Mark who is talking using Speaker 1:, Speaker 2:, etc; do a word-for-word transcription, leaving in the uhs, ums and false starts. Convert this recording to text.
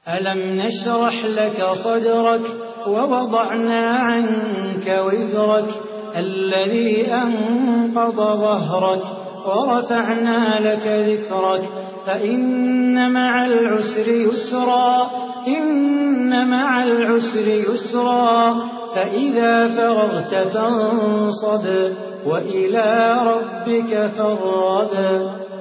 Speaker 1: ألم نشرح لك صدرك ووضعنا عنك وزرك الذي أنقض ظهرك ورفعنا لك ذكرك فإن مع العسر يسرا إن مع العسر يسرا فإذا فرغت فانصب وإلى ربك فارغب.